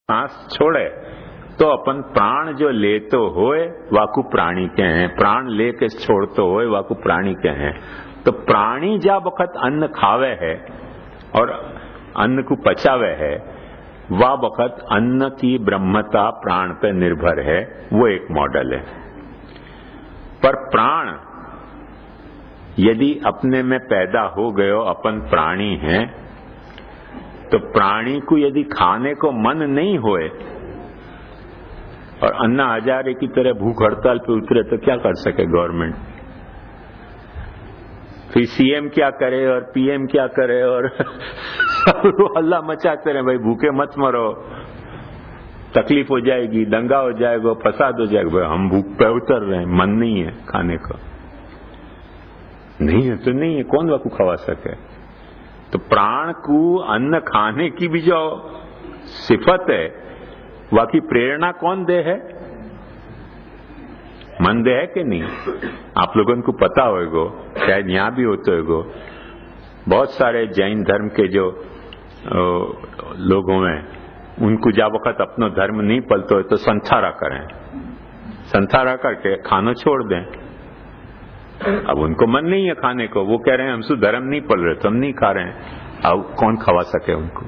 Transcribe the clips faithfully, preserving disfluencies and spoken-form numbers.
सांस छोड़े तो अपन प्राण जो लेतो होए वाकू प्राणी के हैं, प्राण लेके छोड़तो होए वाकू प्राणी के हैं। तो प्राणी जा वक्त अन्न खावे है और अन्न को पचावे है, वह वक्त अन्न की ब्रह्मता प्राण पे निर्भर है, वो एक मॉडल है। पर प्राण यदि अपने में पैदा हो गयो, अपन प्राणी हैं, तो प्राणी को यदि खाने को मन नहीं होए और अन्ना हजारे की तरह भूख हड़ताल पे उतरे तो क्या कर सके गवर्नमेंट? फिर सीएम क्या करे और पीएम क्या करे और सब हल्ला मचाते रहे, भाई भूखे मत मरो, तकलीफ हो जाएगी, दंगा हो जाएगा, फसाद हो जाएगा। भाई हम भूख पे उतर रहे हैं, मन नहीं है खाने का, नहीं है तो नहीं है, कौन वाकू खवा सके? तो प्राण को अन्न खाने की भी जो सिफत है, वाकी प्रेरणा कौन दे है? मन दे है कि नहीं? आप लोगों को पता होगा, शायद यहां भी होते होगा, बहुत सारे जैन धर्म के जो लोगों में, उनको जा वक्त अपना धर्म नहीं पलते हो तो संथारा करें, संथारा करके खाना छोड़ दें। अब उनको मन नहीं है खाने को, वो कह रहे हैं हमसे धर्म नहीं पल रहे तो हम नहीं खा रहे हैं। अब कौन खवा सके उनको?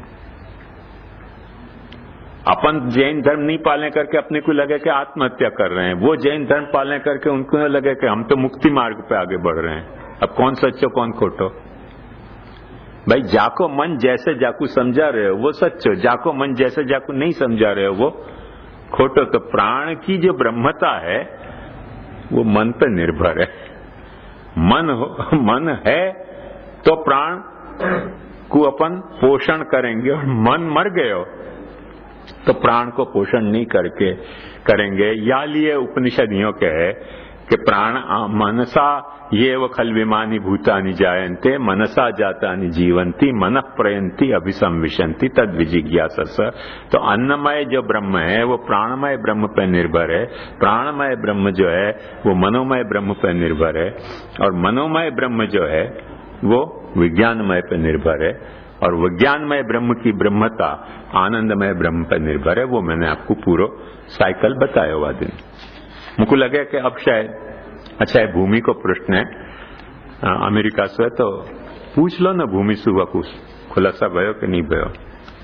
अपन जैन धर्म नहीं पालने करके अपने को लगे कि आत्महत्या कर रहे हैं, वो जैन धर्म पालने करके उनको लगे कि हम तो मुक्ति मार्ग पे आगे बढ़ रहे हैं। अब कौन सच्चो कौन खोटो? भाई जाको मन जैसे जाकू समझा रहे हो वो सच्चो, जाको मन जैसे जाकू नहीं समझा रहे हो वो खोटो। तो प्राण की जो ब्रह्मता है वो मन पर निर्भर है। मन हो, मन है तो प्राण को अपन पोषण करेंगे, और मन मर गए हो तो प्राण को पोषण नहीं करके करेंगे। या लिए उपनिषद यों कहे कि प्राण मनसा ये व खल विमानी भूतानि जायन्ते मनसा जातानि जीवंती मन प्रयंती अभिसंविशंति तद विजिज्ञासस। तो अन्नमय जो ब्रह्म है वो प्राणमय ब्रह्म पर निर्भर है, प्राणमय ब्रह्म जो है वो मनोमय ब्रह्म पर निर्भर है, और मनोमय ब्रह्म जो है वो विज्ञानमय पर निर्भर है, और विज्ञानमय ब्रह्म की ब्रह्मता आनंदमय ब्रह्म पर निर्भर है। वो मैंने आपको पूरा साइकिल बताया हुआ दिन। मुझको लगे कि अब शायद अच्छा है भूमि को प्रश्न है अमेरिका से, तो पूछ लो ना भूमि सुबह कुछ खुलासा भयो कि नहीं भयो।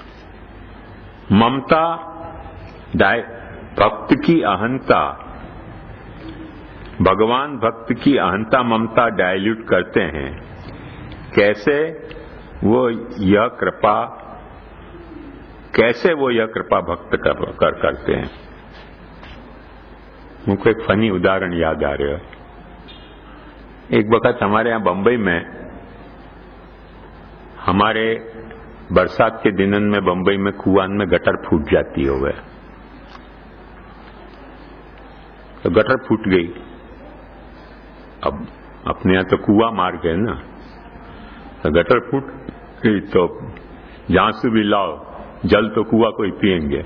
ममता डाय भक्त की अहंता, भगवान भक्त की अहंता ममता डायल्यूट करते हैं। कैसे वो यह कृपा कैसे वो यह कृपा भक्त कर, कर करते हैं। मुझको एक फनी उदाहरण याद आ रहा है। एक वक्त हमारे यहाँ बंबई में, हमारे बरसात के दिनों में बंबई में कुआं में गटर फूट जाती हो गए, तो गटर फूट गई। अब अपने यहाँ तो कुआं मार गए ना, तो गटर फूट गई तो जहां से भी लाओ जल तो कुआं को ही पिएंगे।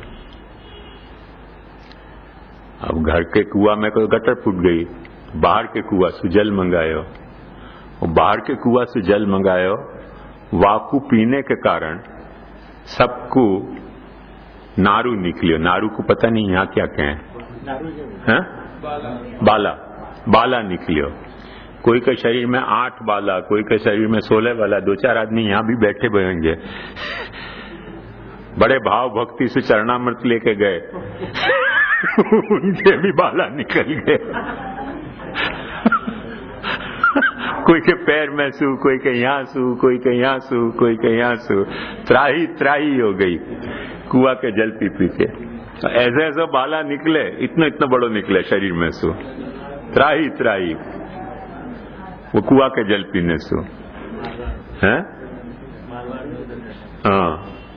अब घर के कुआं में कोई गटर फूट गई, बाहर के कुआं से जल मंगायो, और बाहर के कुआं से जल मंगायो, वाकू पीने के कारण सबको नारू निकलियो। नारू को पता नहीं यहाँ क्या कहें, हैं? बाला बाला निकलियो। कोई के शरीर में आठ बाला, कोई के शरीर में सोलह बाला। दो चार आदमी यहाँ भी बैठे हुए होंगे, बड़े भाव भक्ति से चरणामृत लेके गए उनके भी बाला निकल गए। कोई के पैर में सू, कोई के यहाँ सू, कोई के यहाँ सू, कोई के यहाँ सू। त्राही त्राही हो गई कुआ के जल पी पी के। ऐसे ऐसे बाला निकले, इतना इतना बड़ो निकले शरीर में सू, त्राही त्राही, वो कुआ के जल पीने से हैं। हाँ,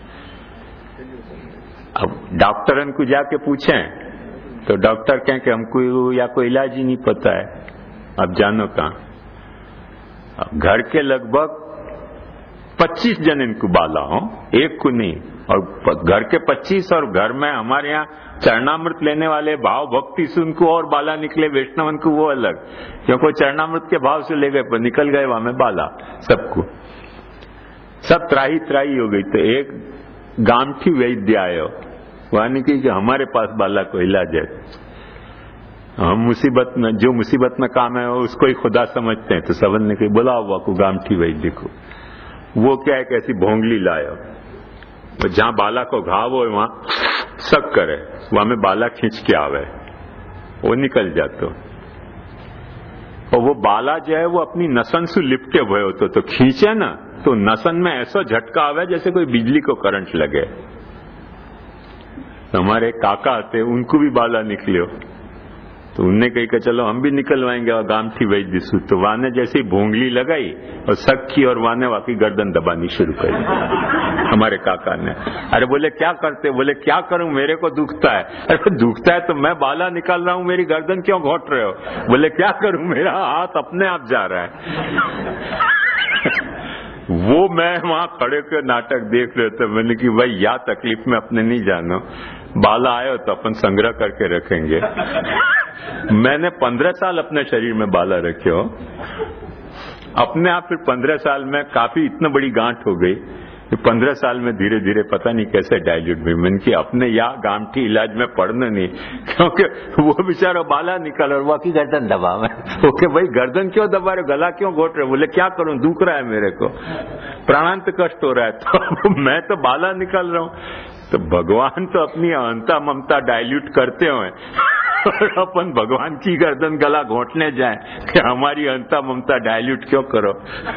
अब डॉक्टरन को जाके पूछें तो डॉक्टर कहें कि हमको या कोई इलाज ही नहीं पता है। अब जानो कहाँ, अब घर के लगभग पच्चीस जन इनको बाला हो, एक को नहीं, और घर के पच्चीस, और घर में हमारे यहाँ चरणामृत लेने वाले भाव भक्ति से उनको और बाला निकले, वैष्णवन को वो अलग, क्योंकि चरणामृत के भाव से ले गए पर निकल गए वहां में बाला सबको, सब त्राही त्राही हो गई। तो एक गांठी वैद्य आयो, वहां नहीं की कि हमारे पास बाला को इलाज है, हम मुसीबत में, जो मुसीबत में काम है उसको ही खुदा समझते हैं। तो सबन ने कही बुलाओ वाकू गामठी वैद्य को। वो क्या एक ऐसी भोंगली लायो, तो जहां बाला को घाव हो वहां सक करे, वहां में बाला खींच के आवे, वो निकल जातो। और वो बाला जो है वो अपनी नसन से लिपटे हुए होते, तो खींचे ना तो नसन में ऐसा झटका आवे जैसे कोई बिजली को करंट लगे। हमारे काका थे, उनको भी बाला निकलियो, तो उनने कही कि चलो हम भी निकलवाएंगे और गामठी वैद्य सु। तो वहां ने जैसे ही भोंगली लगाई और सक की और वहां ने वाकई गर्दन दबानी शुरू करी हमारे काका ने। अरे बोले क्या करते? बोले क्या करूं, मेरे को दुखता है। अरे दुखता है तो मैं बाला निकाल रहा हूं, मेरी गर्दन क्यों घोट रहे हो? बोले क्या करूं, मेरा हाथ अपने आप जा रहा है। वो मैं वहां खड़े के नाटक देख रहे थे। मैंने कि भाई या तकलीफ में अपने नहीं जानो, बाला आयो तो अपन संग्रह करके रखेंगे। मैंने पंद्रह साल अपने शरीर में बाला रखे हो अपने आप। फिर पंद्रह साल में काफी इतना बड़ी गांठ हो गई, पंद्रह साल में धीरे धीरे पता नहीं कैसे डायल्यूट हुई। मैंने कि अपने या गामठी इलाज में पड़ना नहीं, क्योंकि वो बेचारा बाला निकल और वो की गर्दन दबावे। ओके भाई गर्दन क्यों दबा रहे, गला क्यों घोट रहे? बोले क्या करूं, दुख रहा है मेरे को, प्राणांत कष्ट हो रहा है। तो मैं तो बाला निकल रहा हूं। तो भगवान तो अपनी अहंता ममता डायल्यूट करते हुए और अपन भगवान की गर्दन गला घोटने जाए कि हमारी अहंता ममता डायल्यूट क्यों करो?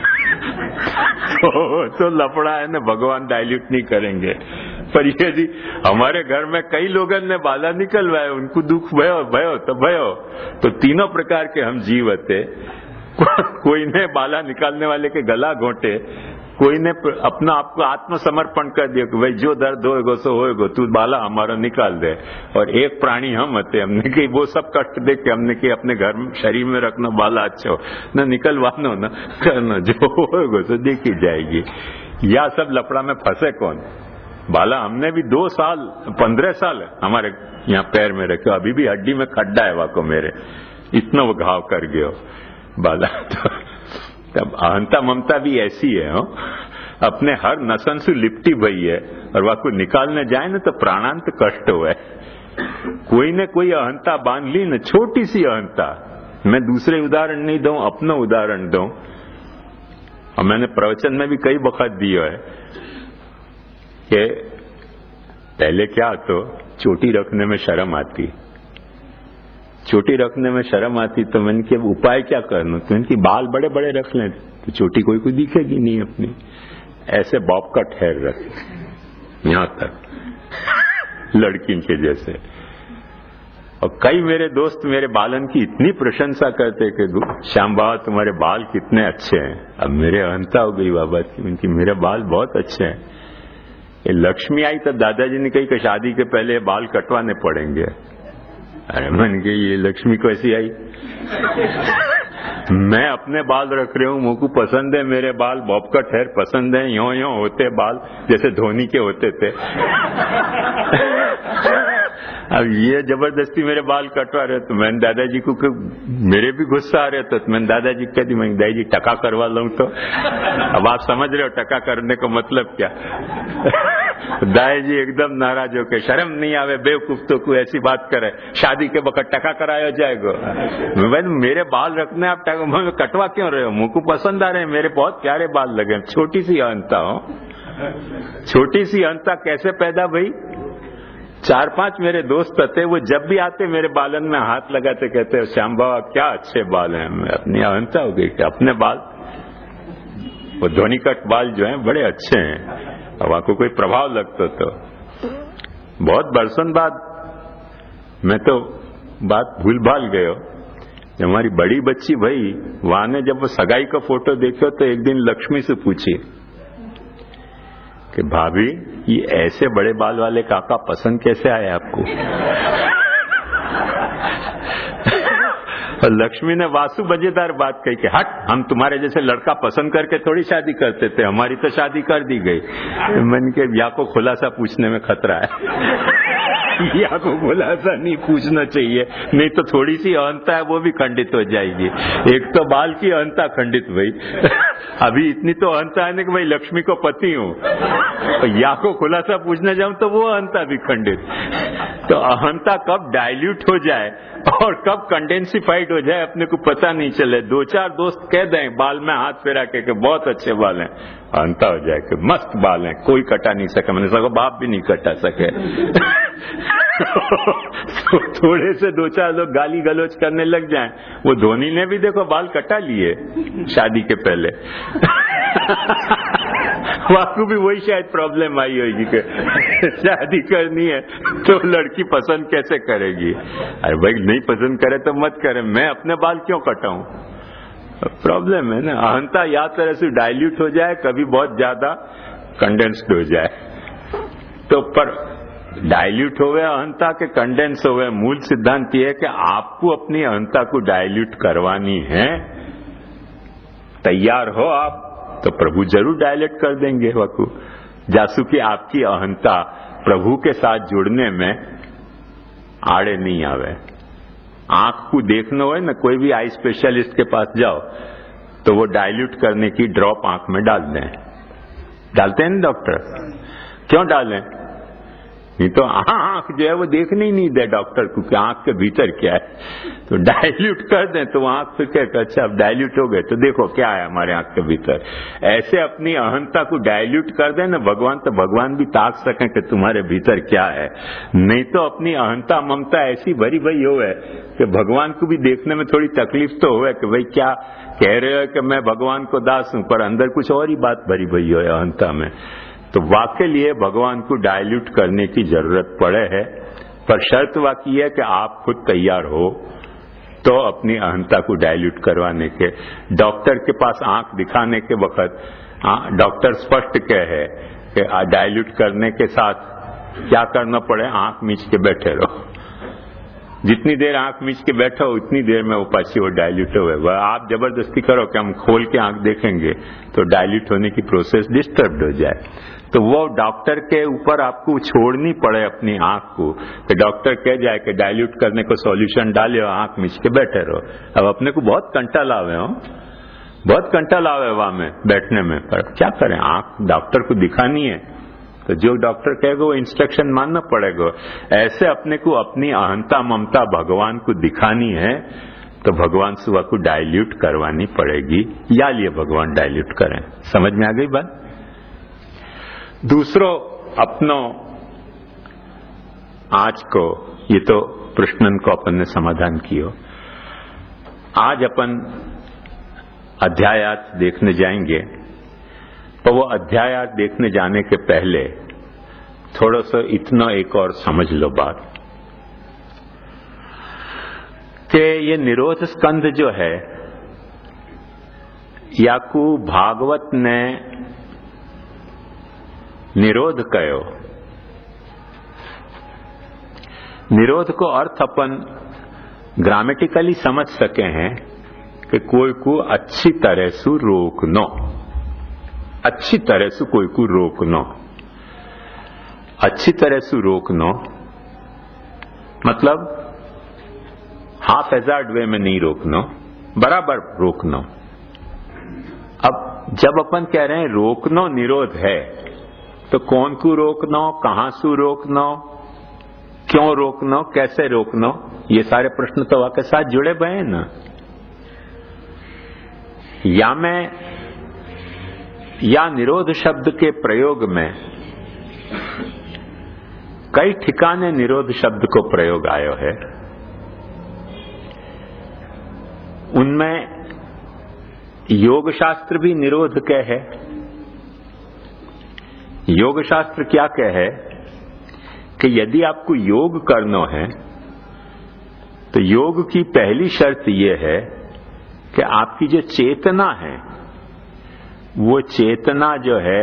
तो, तो लफड़ा है ना, भगवान डायल्यूट नहीं करेंगे। पर ये जी हमारे घर में कई लोगों ने बाला निकलवाए, उनको दुख भयो भयो तो भयो। तो तीनों प्रकार के हम जीव थे। कोई ने बाला निकालने वाले के गला घोटे, कोई ने अपना आपको आत्मसमर्पण कर दिया कि भाई जो दर्द होएगो सो होएगो, तू बाला हमारा निकाल दे। और एक प्राणी हम थे, हमने कि वो सब कष्ट देख के हमने कि अपने घर में शरीर में रखना बाला अच्छा हो, न निकलवानो न करना, जो होएगो सो देखी जाएगी। या सब लफड़ा में फंसे कौन? बाला हमने भी दो साल पंद्रह साल हमारे यहाँ पैर में रखे, अभी भी हड्डी में खड्डा है वाको मेरे, इतना वो घाव कर गयो बाला। तो तब अहंता ममता भी ऐसी है हो? अपने हर नसन से लिपटी भई है और वह को निकालने जाए ना तो प्राणांत कष्ट हुआ है। कोई ने कोई अहंता बांध ली ना, छोटी सी अहंता। मैं दूसरे उदाहरण नहीं दूं, अपना उदाहरण दूं। और मैंने प्रवचन में भी कई वक्त दिया है कि पहले क्या तो चोटी रखने में शर्म आती, चोटी रखने में शर्म आती तो मैंने कि उपाय क्या करना? तो इनकी बाल बड़े बड़े रख लें तो चोटी कोई कोई दिखेगी नहीं अपनी। ऐसे बॉब कट हेयर रख यहां तक लड़की के जैसे। और कई मेरे दोस्त मेरे बालन की इतनी प्रशंसा करते कि श्याम बाबा तुम्हारे बाल कितने अच्छे हैं। अब मेरे अहंता हो गई बाबा की, उनकी मेरे बाल बहुत अच्छे हैं। ये लक्ष्मी आई तो दादाजी ने कही कि शादी के पहले बाल कटवाने पड़ेंगे। अरे मन के ये लक्ष्मी कैसी आई? मैं अपने बाल रख रही हूँ, मुझको पसंद है मेरे बाल, बॉब कट हेयर पसंद है, यो यो होते बाल जैसे धोनी के होते थे। अब ये जबरदस्ती मेरे बाल कटवा रहे तो मैंने दादाजी को, मेरे भी गुस्सा आ रहे था, तो मैंने दादाजी को कह दी, मैं दादाजी टका करवा लूं तो। अब आप समझ रहे हो टका करने का मतलब क्या? दादाजी एकदम नाराज हो के, शर्म नहीं आवे बेवकूफ तो कोई ऐसी बात करे, शादी के वक्त टका कराया जाएगा। मैं मेरे बाल रखने आप टका कटवा क्यों रहे हो? मुझको पसंद आ रहे हैं, मेरे बहुत प्यारे बाल लगे। छोटी सी अहंता हो, छोटी सी अहंता कैसे पैदा भई? चार पांच मेरे दोस्त थे, वो जब भी आते मेरे बालन में हाथ लगाते, कहते श्याम बाबा क्या अच्छे बाल हैं। मैं अपनी अहंता हो गई कि अपने बाल, वो धोनी कट बाल जो हैं बड़े अच्छे हैं। अब आपको कोई प्रभाव लगता तो बहुत बरसन बाद मैं तो बात भूल भाल गयो। जब हमारी बड़ी बच्ची भई, वहां ने जब वो सगाई का फोटो देखो तो एक दिन लक्ष्मी से पूछी कि भाभी ये ऐसे बड़े बाल वाले काका पसंद कैसे आए आपको? और लक्ष्मी ने वासु मजेदार बात कही कि हट, हम तुम्हारे जैसे लड़का पसंद करके थोड़ी शादी करते थे, हमारी तो शादी कर दी गई। मन के या को खुलासा पूछने में खतरा है। या को खुलासा नहीं पूछना चाहिए, नहीं तो थोड़ी सी अहंता है वो भी खंडित हो जाएगी। एक तो बाल की अहंता खंडित भाई, अभी इतनी तो अहंता है ना कि भाई लक्ष्मी को पति हूँ, या को खुलासा पूछने जाऊं तो वो अहंता भी खंडित। तो अहंता कब डाइल्यूट हो जाए और कब कंडेंसिफाइड हो जाए अपने को पता नहीं चले। दो चार दोस्त कह दें बाल में हाथ फेरा के, के बहुत अच्छे बाल हैं, अहंता हो जाए कि मस्त बाल हैं, कोई कटा नहीं सके, मैंने सका बाप भी नहीं कटा सके। तो थोड़े से दो चार लोग गाली गलौज करने लग जाएं, वो धोनी ने भी देखो बाल कटा लिए शादी के पहले। वाकू भी वही शायद प्रॉब्लम आई होगी कि शादी करनी है तो लड़की पसंद कैसे करेगी। अरे भाई नहीं पसंद करे तो मत करे, मैं अपने बाल क्यों कटाऊं? प्रॉब्लम है ना, अहंता या तरह से डाइल्यूट हो जाए, कभी बहुत ज्यादा कंडेंस्ड हो जाए। तो पर डाइल्यूट होवे अहंता के कंडेंस होवे, मूल सिद्धांत ये है कि आपको अपनी अहंता को डाइल्यूट करवानी है, तैयार हो आप तो प्रभु जरूर डायलेट कर देंगे। वकू जासू की आपकी अहंता प्रभु के साथ जुड़ने में आड़े नहीं आवे। आंख को देखना हो ना, कोई भी आई स्पेशलिस्ट के पास जाओ तो वो डाइल्यूट करने की ड्रॉप आंख में डाल दें, डालते हैं ना डॉक्टर? क्यों डालें? नहीं तो आंख जो है वो देखने ही नहीं दे डॉक्टर को कि आंख के भीतर क्या है। तो डाइल्यूट कर दें तो आंख फिर कहकर अच्छा अब डाइल्यूट हो गए तो देखो क्या है हमारे आंख के भीतर। ऐसे अपनी अहंता को डाइल्यूट कर दें ना भगवान, तो भगवान भी ताक सकें कि तुम्हारे भीतर क्या है। नहीं तो अपनी अहंता ममता ऐसी भरी भरी हो है कि भगवान को भी देखने में थोड़ी तकलीफ तो हो कि भाई क्या कह रहे हो कि मैं भगवान को दास हूं, पर अंदर कुछ और ही बात भरी भरी हो अहंता में। तो वाकई लिए भगवान को डाइल्यूट करने की जरूरत पड़े है, पर शर्त वाकई है कि आप खुद तैयार हो तो अपनी अहंता को डाइल्यूट करवाने के। डॉक्टर के पास आंख दिखाने के वक्त डॉक्टर स्पष्ट कहे कि डाइल्यूट करने के साथ क्या करना पड़े, आंख मीच के बैठे रहो। जितनी देर आंख मीच के बैठो उतनी देर में वो पाची वो डाइल्यूट हो। वह आप जबरदस्ती करो कि हम खोल के आंख देखेंगे तो डाइल्यूट होने की प्रोसेस डिस्टर्ब हो जाए। तो वो डॉक्टर के ऊपर आपको छोड़नी पड़े अपनी आंख को, कि डॉक्टर कह जाए कि डाइल्यूट करने को सॉल्यूशन डाले, आंख मीच के बैठे रहो। अब अपने को बहुत कंटा लावे हो, बहुत कंटा लावे वहां में बैठने में, पर क्या करें, आंख डॉक्टर को दिखानी है तो जो डॉक्टर कहेगा वो इंस्ट्रक्शन मानना पड़ेगा। ऐसे अपने को अपनी अहंता ममता भगवान को दिखानी है तो भगवान सुबह को डाइल्यूट करवानी पड़ेगी, या लिए भगवान डाइल्यूट करें। समझ में आ गई बात? दूसरो अपनो आज को ये तो प्रश्नन को अपन ने समाधान कियो। आज अपन अध्यायात देखने जाएंगे, तो वो अध्यायात देखने जाने के पहले थोड़ा सा इतना एक और समझ लो बात कि ये निरोध स्कंध जो है, याकू भागवत ने निरोध कयो। निरोध को अर्थ अपन ग्रामेटिकली समझ सके हैं कि कोई को अच्छी तरह से रोकनो, अच्छी तरह से कोई को रोकनो। अच्छी तरह से रोकनो मतलब हाफ हैजार्ड वे में नहीं रोकनो, बराबर रोकनो। अब जब अपन कह रहे हैं रोकनो निरोध है, तो कौन को रोकनो, कहां से रोकनो, क्यों रोकनो, कैसे रोकनो, ये सारे प्रश्न तो आपके साथ जुड़े हुए हैं ना। या मैं या निरोध शब्द के प्रयोग में कई ठिकाने निरोध शब्द को प्रयोग आयो है। उनमें योग शास्त्र भी निरोध के है। योग शास्त्र क्या कहे कि यदि आपको योग करना है तो योग की पहली शर्त यह है कि आपकी जो चेतना है, वो चेतना जो है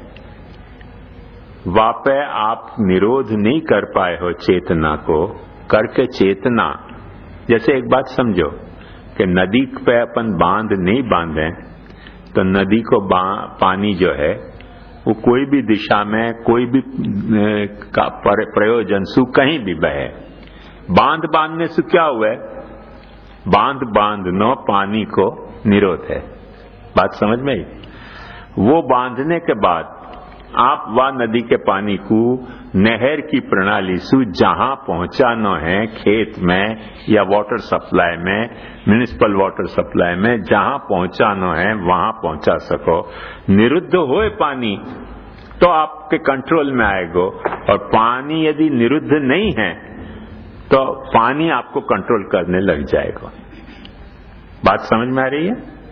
वापे आप निरोध नहीं कर पाए हो चेतना को, करके चेतना, जैसे एक बात समझो कि नदी पे अपन बांध नहीं बांधे तो नदी को पानी जो है वो कोई भी दिशा में कोई भी का प्रयोजन से कहीं भी बहे। बांध बांधने से क्या हुआ है? बांध बांधनो पानी को निरोध है। बात समझ में आई? वो बांधने के बाद आप वह नदी के पानी को नहर की प्रणाली से जहां पहुंचाना है, खेत में या वाटर सप्लाई में, म्युनिसिपल वाटर सप्लाई में जहां पहुंचाना है वहां पहुंचा सको। निरुद्ध होए पानी तो आपके कंट्रोल में आएगा, और पानी यदि निरुद्ध नहीं है तो पानी आपको कंट्रोल करने लग जाएगा। बात समझ में आ रही है?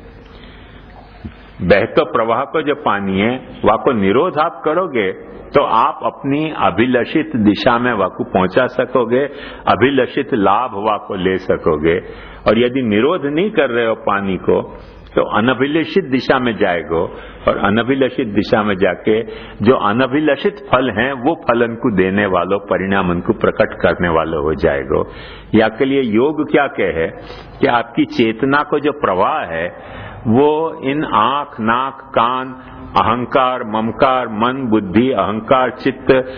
बहतो प्रवाह को जो पानी है वह को निरोध आप करोगे तो आप अपनी अभिलषित दिशा में वह को पहुंचा सकोगे, अभिलषित लाभ वह को ले सकोगे। और यदि निरोध नहीं कर रहे हो पानी को तो अनभिलषित दिशा में जाएगो, और अनभिलषित दिशा में जाके जो अनभिलषित फल हैं वो फल उनको देने वालों, परिणाम उनको प्रकट करने वालों हो जाएगो। या के लिए योग क्या कहे कि आपकी चेतना को जो प्रवाह है वो इन आंख, नाक, कान, अहंकार, ममकार, मन, बुद्धि, अहंकार, चित्त